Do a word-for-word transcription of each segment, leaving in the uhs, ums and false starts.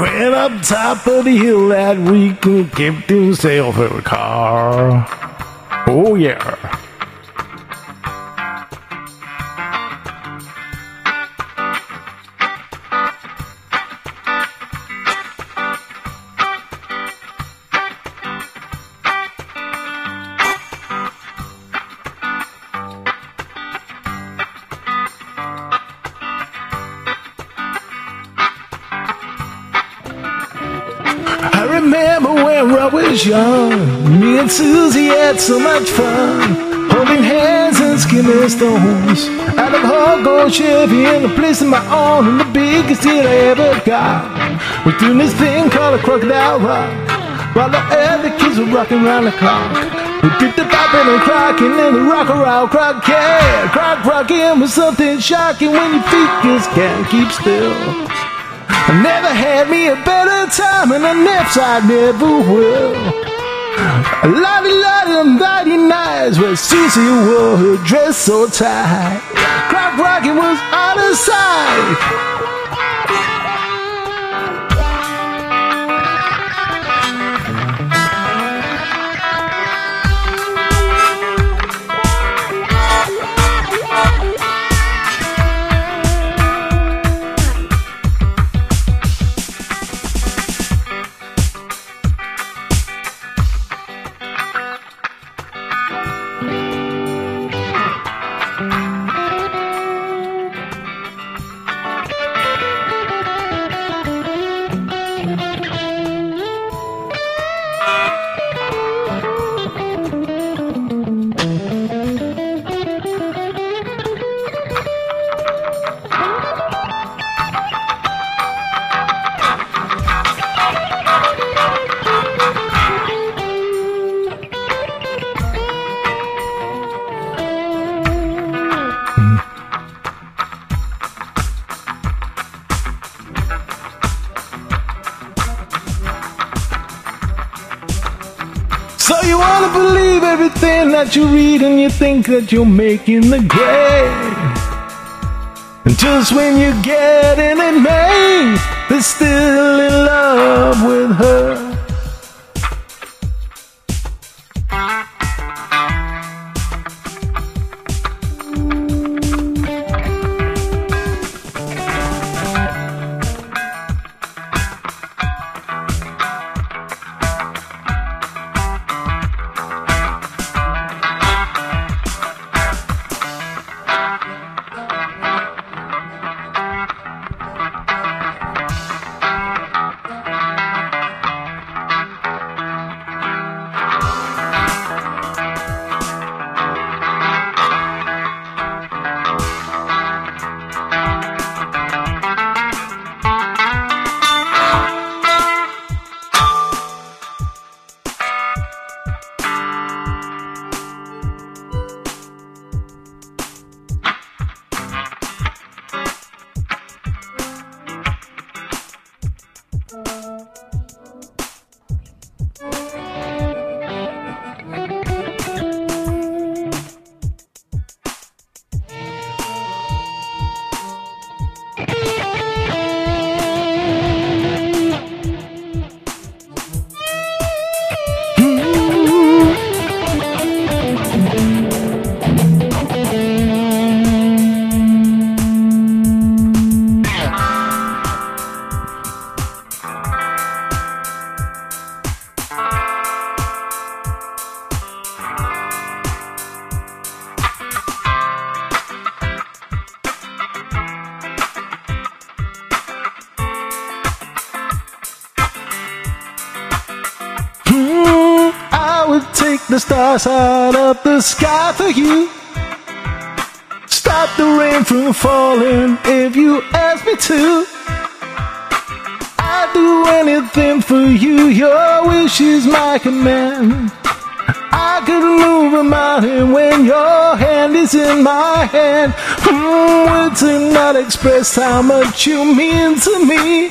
went up top of the hill that week and kept himself a car. Oh yeah. I remember when I was young, me and Susie had so much fun, holding hands and skimming stones. Out of her gold Chevy in a place of my own, and the biggest deal I ever got. We're doing this thing called a crocodile rock, while the other kids were rocking around the clock. We did the bopping and crocking and the rock around croc, yeah. Croc rocking was something shocking when your feet just can't keep still. I never had me a better time, and I never, I never will. Lottie, lottie, them mighty nights where Susie wore her dress so tight. Croc rocking was out of sight. So you wanna believe everything that you read, and you think that you're making the grade. And just when you're getting it made, they're still in love with her. Take the stars out of the sky for you. Stop the rain from falling if you ask me to. I'd do anything for you, your wish is my command. I could move a mountain when your hand is in my hand. mm, Words cannot express how much you mean to me.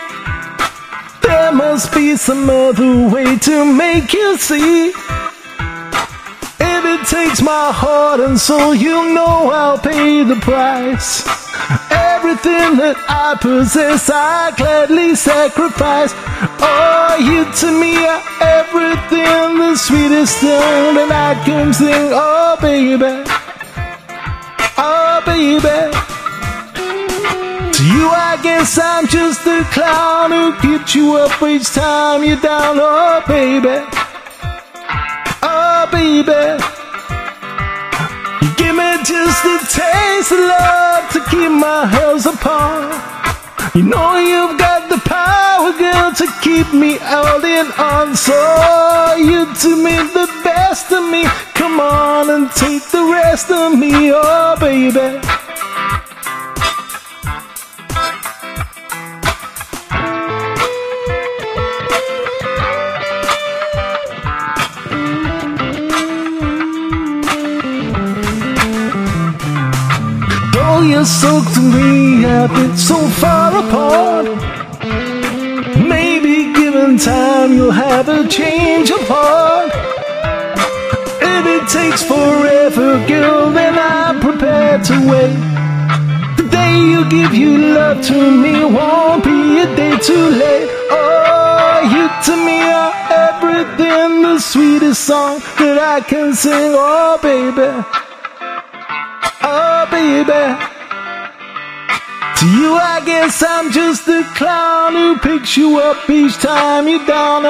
There must be some other way to make you see. Every it takes my heart and soul, you know I'll pay the price. Everything that I possess, I gladly sacrifice. Oh, you to me are everything, the sweetest thing that I can sing. Oh, baby, oh, baby. To you, I guess I'm just a clown who keeps you up each time you're down. Oh, baby, oh, baby. You give me just a taste of love to keep my hands apart. You know you've got the power, girl, to keep me holding on. So you to me the best of me. Come on and take the rest of me, oh baby. Though you're so to me, I've been so far apart. Maybe given time you'll have a change of heart. If it takes forever, girl, then I'm prepared to wait. The day you give your love to me won't be a day too late. Oh, you to me are everything, the sweetest song that I can sing. Oh, baby, oh, baby. To you, I guess I'm just a clown who picks you up each time you're down.